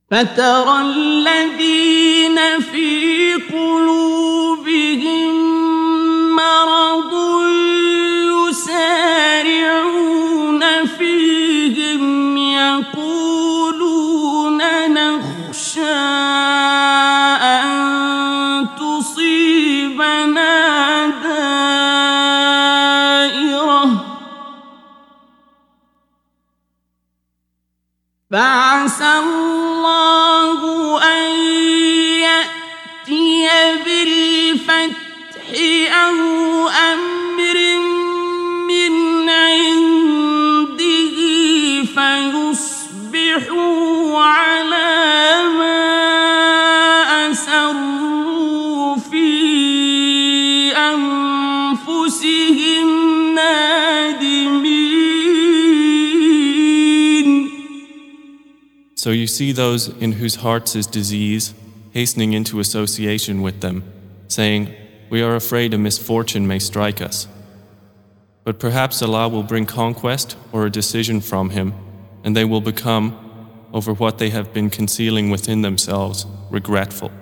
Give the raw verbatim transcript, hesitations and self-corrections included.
فترى الذين في قلوبهم مرض يسارعون فيهم يقولون نخشى أن تصيبنا دائرة فعسى الله أن يأتي بالفتح أو أمر من عنده فيصبحوا على ما أسروا في أنفسهم نادمين. So you see those in whose hearts is disease hastening into association with them, saying, "We are afraid a misfortune may strike us." But perhaps Allah will bring conquest or a decision from Him, and they will become, over what they have been concealing within themselves, regretful.